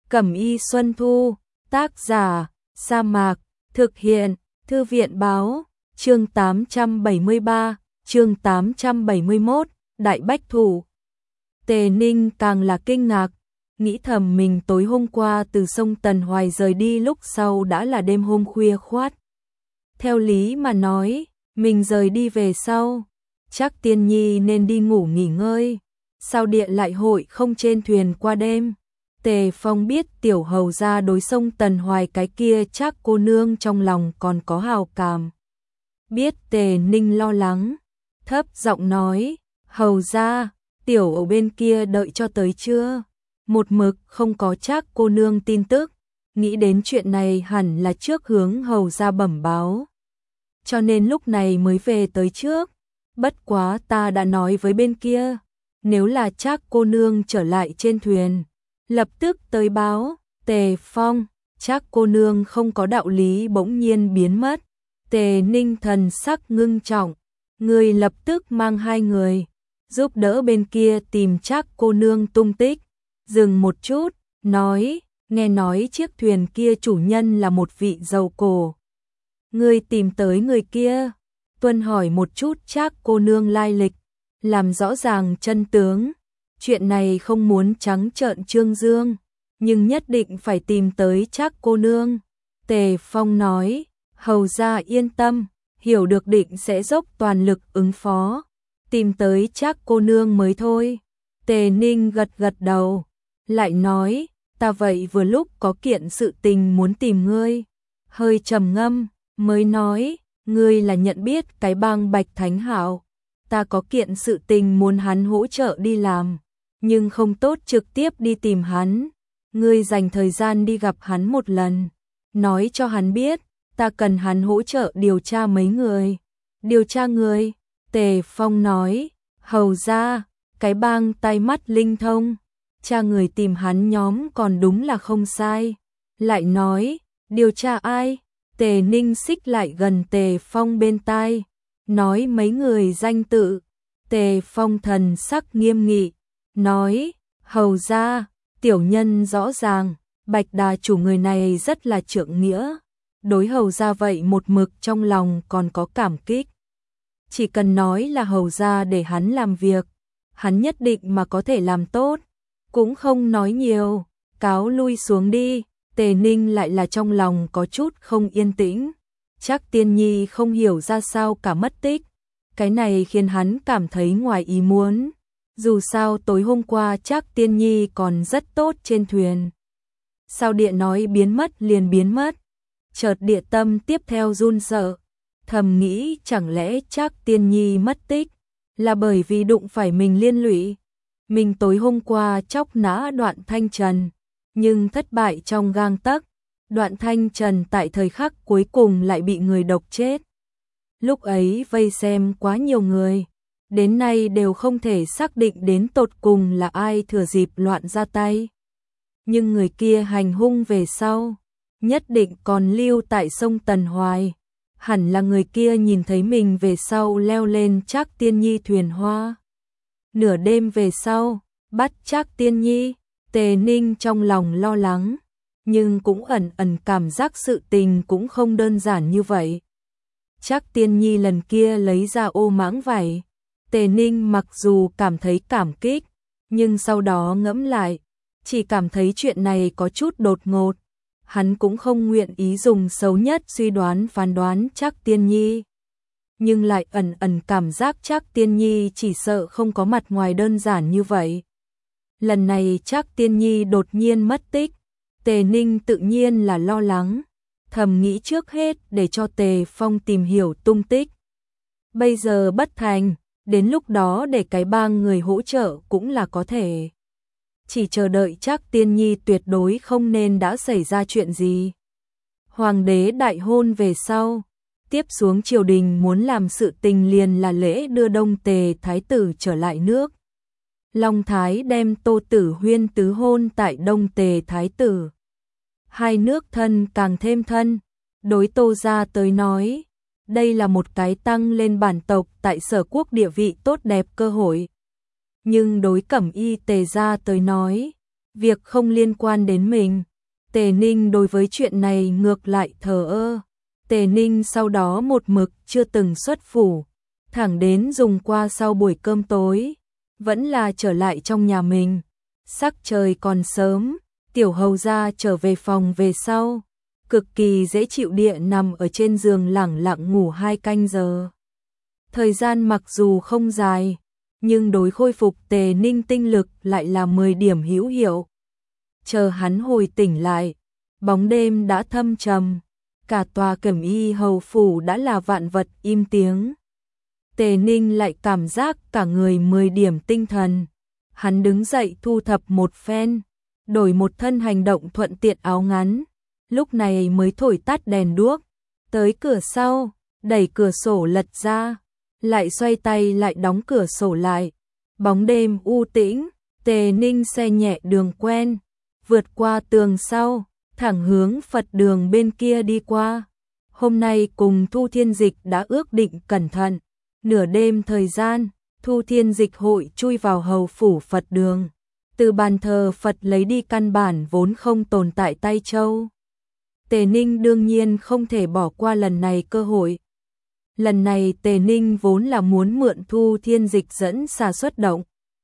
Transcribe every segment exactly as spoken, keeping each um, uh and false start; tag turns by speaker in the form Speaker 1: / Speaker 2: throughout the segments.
Speaker 1: Cẩm y Xuân Thu, tác giả, Sa Mạc, thực hiện, Thư viện báo, chương tám trăm bảy mươi ba, chương tám trăm bảy mươi mốt, Đại Bách Thủ. Tề Ninh càng là kinh ngạc, nghĩ thầm mình tối hôm qua từ sông Tần Hoài rời đi lúc sau đã là đêm hôm khuya khoát. Theo lý mà nói, mình rời đi về sau, chắc Tiên Nhi nên đi ngủ nghỉ ngơi, sao điện lại hội không trên thuyền qua đêm. Tề Phong biết tiểu hầu gia đối sông Tần Hoài cái kia chắc cô nương trong lòng còn có hào cảm. Biết Tề Ninh lo lắng, thấp giọng nói, hầu gia, tiểu ở bên kia đợi cho tới chưa? Một mực không có chắc cô nương tin tức, nghĩ đến chuyện này hẳn là trước hướng hầu gia bẩm báo. Cho nên lúc này mới về tới trước, bất quá ta đã nói với bên kia, nếu là chắc cô nương trở lại trên thuyền, lập tức tới báo. Tề Phong, chắc cô nương không có đạo lý bỗng nhiên biến mất. Tề Ninh thần sắc ngưng trọng, người lập tức mang hai người, giúp đỡ bên kia tìm chắc cô nương tung tích. Dừng một chút, nói, nghe nói chiếc thuyền kia chủ nhân là một vị giàu cổ. Người tìm tới người kia, tuân hỏi một chút chắc cô nương lai lịch, làm rõ ràng chân tướng. Chuyện này không muốn trắng trợn trương dương, nhưng nhất định phải tìm tới chắc cô nương. Tề Phong nói, hầu gia yên tâm, hiểu được định sẽ dốc toàn lực ứng phó, tìm tới chắc cô nương mới thôi. Tề Ninh gật gật đầu, lại nói, ta vậy vừa lúc có kiện sự tình muốn tìm ngươi. Hơi trầm ngâm, mới nói, ngươi là nhận biết cái bang Bạch Thánh Hạo, ta có kiện sự tình muốn hắn hỗ trợ đi làm, nhưng không tốt trực tiếp đi tìm hắn. Ngươi dành thời gian đi gặp hắn một lần, nói cho hắn biết, ta cần hắn hỗ trợ điều tra mấy người. Điều tra người? Tề Phong nói, hầu ra, cái bang tai mắt linh thông, cha người tìm hắn nhóm còn đúng là không sai. Lại nói, điều tra ai? Tề Ninh xích lại gần Tề Phong bên tai, nói mấy người danh tự. Tề Phong thần sắc nghiêm nghị, nói, hầu ra, tiểu nhân rõ ràng, Bạch Đà chủ người này rất là trượng nghĩa, đối hầu ra vậy một mực trong lòng còn có cảm kích. Chỉ cần nói là hầu ra để hắn làm việc, hắn nhất định mà có thể làm tốt, cũng không nói nhiều, cáo lui xuống đi. Tề Ninh lại là trong lòng có chút không yên tĩnh, chắc Tiên Nhi không hiểu ra sao cả mất tích, cái này khiến hắn cảm thấy ngoài ý muốn. Dù sao tối hôm qua chắc Tiên Nhi còn rất tốt trên thuyền, sao điện nói biến mất liền biến mất. Chợt địa tâm tiếp theo run sợ, thầm nghĩ chẳng lẽ chắc Tiên Nhi mất tích là bởi vì đụng phải mình liên lụy. Mình tối hôm qua chóc nã Đoạn Thanh Trần, nhưng thất bại trong gang tấc. Đoạn Thanh Trần tại thời khắc cuối cùng lại bị người độc chết. Lúc ấy vây xem quá nhiều người, đến nay đều không thể xác định đến tột cùng là ai thừa dịp loạn ra tay. Nhưng người kia hành hung về sau, nhất định còn lưu tại sông Tần Hoài. Hẳn là người kia nhìn thấy mình về sau leo lên chắc Tiên Nhi thuyền hoa. Nửa đêm về sau, bắt chắc Tiên Nhi. Tề Ninh trong lòng lo lắng, nhưng cũng ẩn ẩn cảm giác sự tình cũng không đơn giản như vậy. Chắc Tiên Nhi lần kia lấy ra ô mãng vải, Tề Ninh mặc dù cảm thấy cảm kích, nhưng sau đó ngẫm lại, chỉ cảm thấy chuyện này có chút đột ngột. Hắn cũng không nguyện ý dùng xấu nhất suy đoán phán đoán chắc Tiên Nhi, nhưng lại ẩn ẩn cảm giác chắc Tiên Nhi chỉ sợ không có mặt ngoài đơn giản như vậy. Lần này chắc Tiên Nhi đột nhiên mất tích, Tề Ninh tự nhiên là lo lắng, thầm nghĩ trước hết để cho Tề Phong tìm hiểu tung tích. Bây giờ bất thành, đến lúc đó để cái bang người hỗ trợ cũng là có thể. Chỉ chờ đợi chắc Tiên Nhi tuyệt đối không nên đã xảy ra chuyện gì. Hoàng đế đại hôn về sau, tiếp xuống triều đình muốn làm sự tình liền là lễ đưa Đông Tề Thái tử trở lại nước. Long Thái đem Tô Tử Huyên tứ hôn tại Đông Tề Thái tử. Hai nước thân càng thêm thân, đối Tô gia tới nói, đây là một cái tăng lên bản tộc tại Sở Quốc địa vị tốt đẹp cơ hội. Nhưng đối Cẩm Y Tề gia tới nói, việc không liên quan đến mình. Tề Ninh đối với chuyện này ngược lại thờ ơ. Tề Ninh sau đó một mực chưa từng xuất phủ, thẳng đến dùng qua sau buổi cơm tối, vẫn là trở lại trong nhà mình. Sắc trời còn sớm, tiểu hầu gia trở về phòng về sau, cực kỳ dễ chịu địa nằm ở trên giường lẳng lặng ngủ hai canh giờ. Thời gian mặc dù không dài, nhưng đối khôi phục Tề Ninh tinh lực lại là mười điểm hữu hiệu. Chờ hắn hồi tỉnh lại, bóng đêm đã thâm trầm, cả tòa Cẩm Y hầu phủ đã là vạn vật im tiếng. Tề Ninh lại cảm giác cả người mười điểm tinh thần. Hắn đứng dậy thu thập một phen, đổi một thân hành động thuận tiện áo ngắn, lúc này mới thổi tắt đèn đuốc, tới cửa sau, đẩy cửa sổ lật ra, lại xoay tay lại đóng cửa sổ lại. Bóng đêm u tĩnh, Tề Ninh xe nhẹ đường quen, vượt qua tường sau, thẳng hướng Phật đường bên kia đi qua. Hôm nay cùng Thu Thiên Dịch đã ước định cẩn thận, nửa đêm thời gian, Thu Thiên Dịch hội chui vào hầu phủ Phật đường, từ bàn thờ Phật lấy đi căn bản vốn không tồn tại tay châu. Tề Ninh đương nhiên không thể bỏ qua lần này cơ hội. Lần này Tề Ninh vốn là muốn mượn Thu Thiên Dịch dẫn xà xuất động.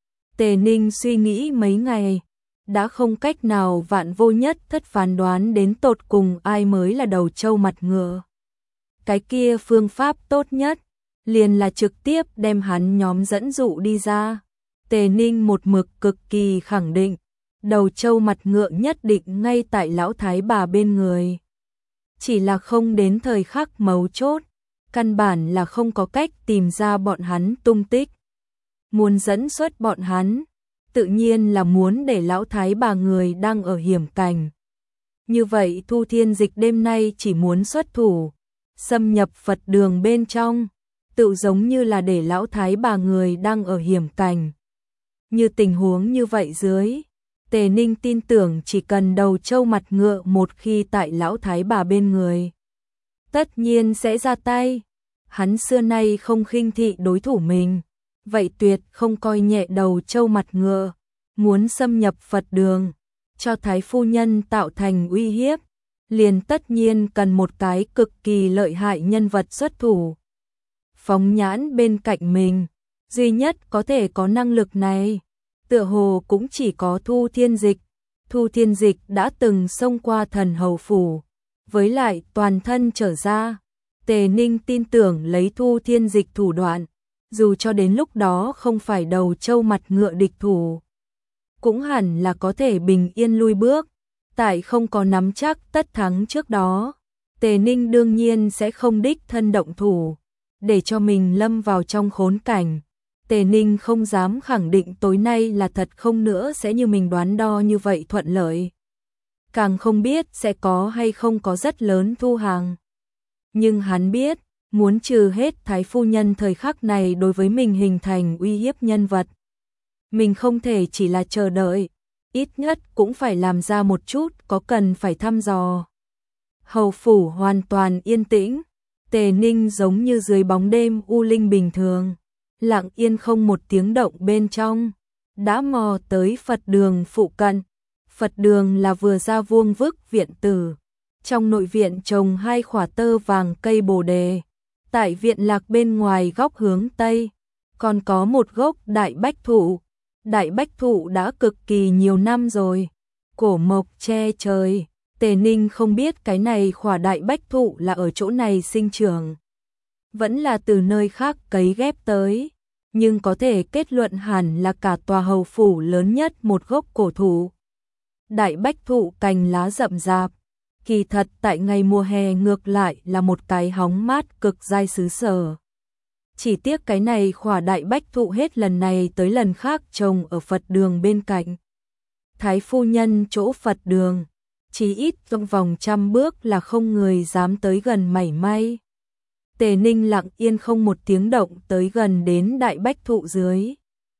Speaker 1: Tề Ninh suy nghĩ mấy ngày, đã không cách nào vạn vô nhất thất phán đoán đến tột cùng ai mới là đầu trâu mặt ngựa. Cái kia phương pháp tốt nhất, liền là trực tiếp đem hắn nhóm dẫn dụ đi ra. Tề Ninh một mực cực kỳ khẳng định, đầu trâu mặt ngựa nhất định ngay tại lão thái bà bên người. Chỉ là không đến thời khắc mấu chốt, căn bản là không có cách tìm ra bọn hắn tung tích. Muốn dẫn xuất bọn hắn, tự nhiên là muốn để lão thái bà người đang ở hiểm cảnh. Như vậy Thu Thiên Dịch đêm nay chỉ muốn xuất thủ, xâm nhập Phật đường bên trong, tự giống như là để lão thái bà người đang ở hiểm cảnh. Như tình huống như vậy dưới, Tề Ninh tin tưởng chỉ cần đầu trâu mặt ngựa một khi tại lão thái bà bên người, tất nhiên sẽ ra tay. Hắn xưa nay không khinh thị đối thủ mình, vậy tuyệt không coi nhẹ đầu trâu mặt ngựa, muốn xâm nhập Phật đường, cho thái phu nhân tạo thành uy hiếp, liền tất nhiên cần một cái cực kỳ lợi hại nhân vật xuất thủ. Phóng nhãn bên cạnh mình, duy nhất có thể có năng lực này, tựa hồ cũng chỉ có Thu Thiên Dịch. Thu Thiên Dịch đã từng xông qua thần hầu phủ, với lại toàn thân trở ra. Tề Ninh tin tưởng lấy Thu Thiên Dịch thủ đoạn, dù cho đến lúc đó không phải đầu trâu mặt ngựa địch thủ, cũng hẳn là có thể bình yên lui bước. Tại không có nắm chắc tất thắng trước đó, Tề Ninh đương nhiên sẽ không đích thân động thủ, để cho mình lâm vào trong khốn cảnh. Tề Ninh không dám khẳng định tối nay là thật không nữa sẽ như mình đoán đo như vậy thuận lợi. Càng không biết sẽ có hay không có rất lớn thu hàng. Nhưng hắn biết, muốn trừ hết thái phu nhân thời khắc này đối với mình hình thành uy hiếp nhân vật. Mình không thể chỉ là chờ đợi, ít nhất cũng phải làm ra một chút có cần phải thăm dò. Hầu phủ hoàn toàn yên tĩnh, Tề Ninh giống như dưới bóng đêm u linh bình thường, lặng yên không một tiếng động bên trong, đã mò tới Phật đường phụ cận. Phật đường là vừa ra vuông vức viện tử, trong nội viện trồng hai khỏa tơ vàng cây bồ đề, tại viện lạc bên ngoài góc hướng Tây, còn có một gốc đại bách thụ. Đại bách thụ đã cực kỳ nhiều năm rồi, cổ mộc che trời. Tề Ninh không biết cái này khỏa đại bách thụ là ở chỗ này sinh trưởng, vẫn là từ nơi khác cấy ghép tới, nhưng có thể kết luận hẳn là cả tòa hầu phủ lớn nhất một gốc cổ thụ. Đại bách thụ cành lá rậm rạp, kỳ thật tại ngày mùa hè ngược lại là một cái hóng mát cực giai xứ sở. Chỉ tiếc cái này khỏa đại bách thụ hết lần này tới lần khác trồng ở Phật đường bên cạnh. Thái phu nhân chỗ Phật đường, chỉ ít trong vòng trăm bước là không người dám tới gần mảy may. Tề Ninh lặng yên không một tiếng động tới gần đến đại bách thụ dưới.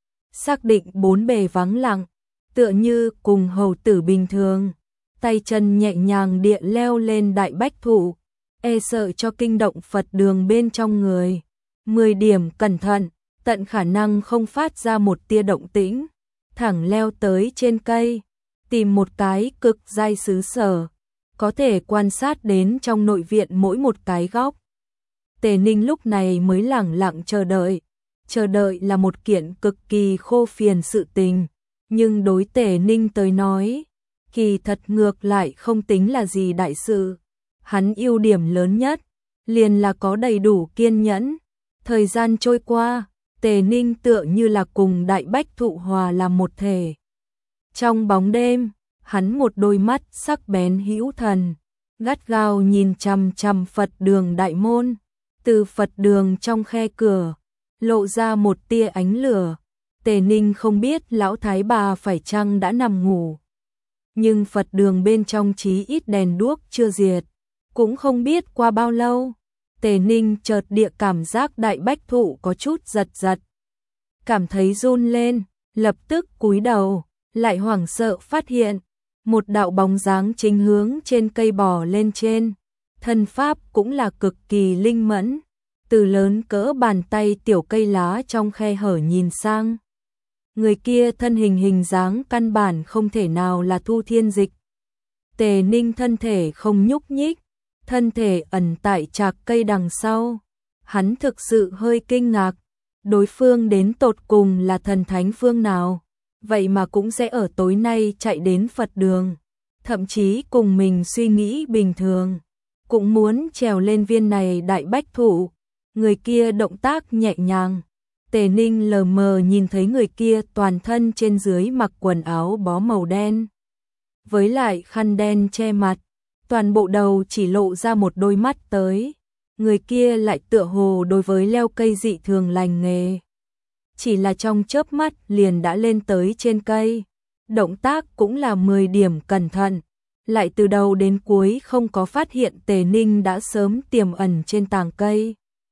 Speaker 1: Xác định bốn bề vắng lặng, tựa như cùng hầu tử bình thường, tay chân nhẹ nhàng địa leo lên đại bách thụ, e sợ cho kinh động Phật đường bên trong người. Mười điểm cẩn thận, tận khả năng không phát ra một tia động tĩnh, thẳng leo tới trên cây. tìm một cái cực giai xứ sở, có thể quan sát đến trong nội viện mỗi một cái góc. Tề Ninh lúc này mới lẳng lặng chờ đợi. Chờ đợi là một kiện cực kỳ khô phiền sự tình, nhưng đối Tề Ninh tới nói, kỳ thật ngược lại không tính là gì đại sự. Hắn ưu điểm lớn nhất, liền là có đầy đủ kiên nhẫn. Thời gian trôi qua, Tề Ninh tựa như là cùng đại bách thụ hòa làm một thể. Trong bóng đêm, hắn một đôi mắt sắc bén hữu thần, gắt gao nhìn chằm chằm Phật đường đại môn. Từ Phật đường trong khe cửa, lộ ra một tia ánh lửa. Tề Ninh không biết lão thái bà phải chăng đã nằm ngủ. Nhưng Phật đường bên trong chí ít đèn đuốc chưa diệt. Cũng không biết qua bao lâu, Tề Ninh chợt địa cảm giác đại bách thụ có chút giật giật. Cảm thấy run lên, lập tức cúi đầu, lại hoảng sợ phát hiện. Một đạo bóng dáng chính hướng trên cây bò lên trên. Thân pháp cũng là cực kỳ linh mẫn. Từ lớn cỡ bàn tay tiểu cây lá trong khe hở nhìn sang. Người kia thân hình hình dáng căn bản không thể nào là Thu Thiên Dịch. Tề Ninh thân thể không nhúc nhích, thân thể ẩn tại trạc cây đằng sau. Hắn thực sự hơi kinh ngạc, đối phương đến tột cùng là thần thánh phương nào, vậy mà cũng sẽ ở tối nay chạy đến Phật đường, thậm chí cùng mình suy nghĩ bình thường, cũng muốn trèo lên viên này đại bách thụ. Người kia động tác nhẹ nhàng, Tề Ninh lờ mờ nhìn thấy người kia toàn thân trên dưới mặc quần áo bó màu đen, với lại khăn đen che mặt, toàn bộ đầu chỉ lộ ra một đôi mắt tới. Người kia lại tựa hồ đối với leo cây dị thường lành nghề, chỉ là trong chớp mắt liền đã lên tới trên cây, động tác cũng là mười điểm cẩn thận, lại từ đầu đến cuối không có phát hiện Tề Ninh đã sớm tiềm ẩn trên tàng cây.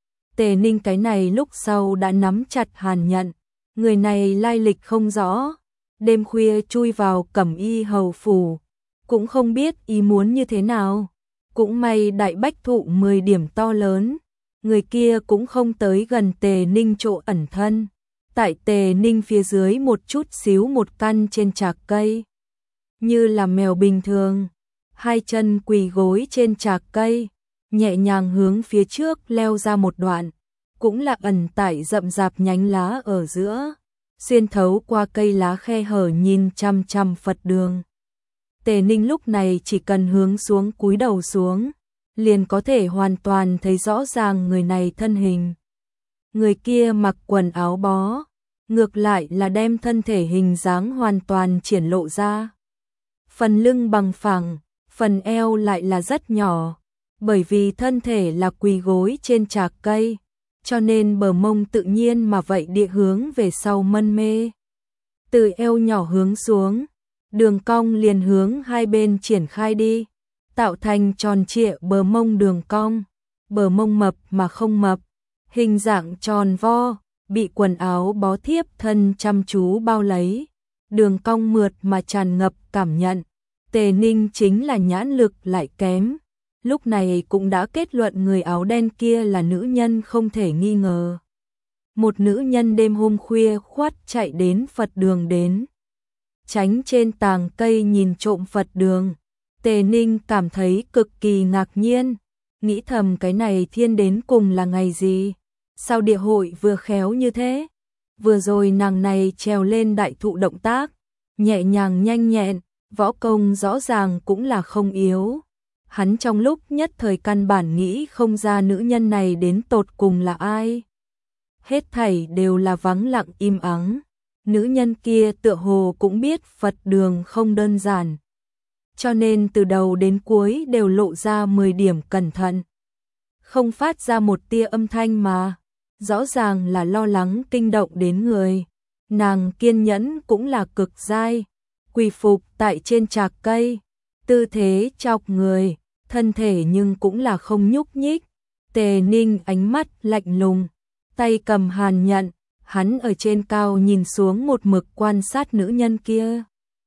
Speaker 1: Tề Ninh cái này lúc sau đã nắm chặt hàn nhận, người này lai lịch không rõ, đêm khuya chui vào Cẩm Y hầu phủ, cũng không biết ý muốn như thế nào. Cũng may đại bách thụ mười điểm to lớn, người kia cũng không tới gần Tề Ninh chỗ ẩn thân. Tại Tề Ninh phía dưới một chút xíu một căn trên trạc cây, như là mèo bình thường, hai chân quỳ gối trên trạc cây, nhẹ nhàng hướng phía trước leo ra một đoạn, cũng là ẩn tại rậm rạp nhánh lá ở giữa, xuyên thấu qua cây lá khe hở nhìn chăm chăm Phật đường. Tề Ninh lúc này chỉ cần hướng xuống cúi đầu xuống, liền có thể hoàn toàn thấy rõ ràng người này thân hình. Người kia mặc quần áo bó, ngược lại là đem thân thể hình dáng hoàn toàn triển lộ ra. Phần lưng bằng phẳng, phần eo lại là rất nhỏ, bởi vì thân thể là quỳ gối trên trạc cây, cho nên bờ mông tự nhiên mà vậy địa hướng về sau mân mê. Từ eo nhỏ hướng xuống, đường cong liền hướng hai bên triển khai đi, tạo thành tròn trịa bờ mông đường cong, bờ mông mập mà không mập, hình dạng tròn vo, bị quần áo bó thiếp thân chăm chú bao lấy, đường cong mượt mà tràn ngập cảm nhận. Tề Ninh chính là nhãn lực lại kém, lúc này cũng đã kết luận người áo đen kia là nữ nhân không thể nghi ngờ. Một nữ nhân đêm hôm khuya khoắt chạy đến Phật đường đến, tránh trên tàng cây nhìn trộm Phật đường. Tề Ninh cảm thấy cực kỳ ngạc nhiên, nghĩ thầm cái này thiên đến cùng là ngày gì, sao địa hội vừa khéo như thế. Vừa rồi nàng này trèo lên đại thụ động tác, nhẹ nhàng nhanh nhẹn, võ công rõ ràng cũng là không yếu. Hắn trong lúc nhất thời căn bản nghĩ không ra nữ nhân này đến tột cùng là ai. Hết thảy đều là vắng lặng im ắng. Nữ nhân kia tựa hồ cũng biết Phật đường không đơn giản, cho nên từ đầu đến cuối đều lộ ra mười điểm cẩn thận, không phát ra một tia âm thanh mà, rõ ràng là lo lắng kinh động đến người. Nàng kiên nhẫn cũng là cực dai, quỳ phục tại trên trạc cây, tư thế chọc người, thân thể nhưng cũng là không nhúc nhích. Tề Ninh ánh mắt lạnh lùng, tay cầm hàn nhận, hắn ở trên cao nhìn xuống một mực quan sát nữ nhân kia.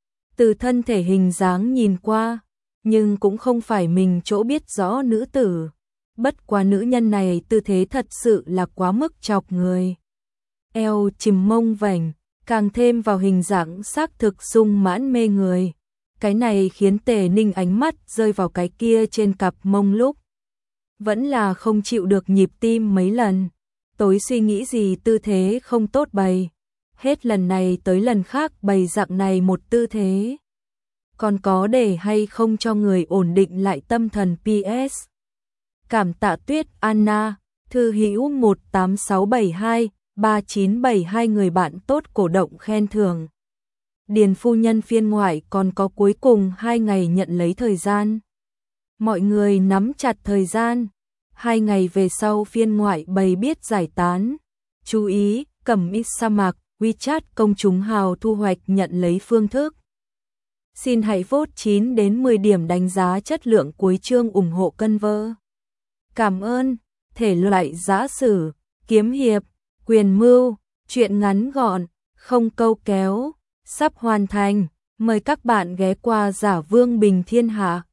Speaker 1: Từ thân thể hình dáng nhìn qua, nhưng cũng không phải mình chỗ biết rõ nữ tử. Bất quá nữ nhân này tư thế thật sự là quá mức chọc người. Eo chìm mông vành, càng thêm vào hình dáng xác thực sung mãn mê người. Cái này khiến Tề Ninh ánh mắt rơi vào cái kia trên cặp mông lúc. Vẫn là không chịu được nhịp tim mấy lần. Tối suy nghĩ gì tư thế không tốt bày. Hết lần này tới lần khác bày dạng này một tư thế. Còn có để hay không cho người ổn định lại tâm thần pê ét. Cảm tạ Tuyết Anna, thư hữu một tám sáu bảy hai ba chín bảy hai người bạn tốt cổ động khen thưởng. Điền phu nhân phiên ngoại còn có cuối cùng hai ngày nhận lấy thời gian. Mọi người nắm chặt thời gian. Hai ngày về sau phiên ngoại bày biết giải tán. Chú ý, Cẩm Y sa mạc, WeChat công chúng hào thu hoạch nhận lấy phương thức. Xin hãy vote chín đến mười điểm đánh giá chất lượng cuối chương ủng hộ cân vơ. Cảm ơn. Thể loại giã sử, kiếm hiệp, quyền mưu, truyện ngắn gọn, không câu kéo, sắp hoàn thành. Mời các bạn ghé qua Giả Vương Bình Thiên Hạ.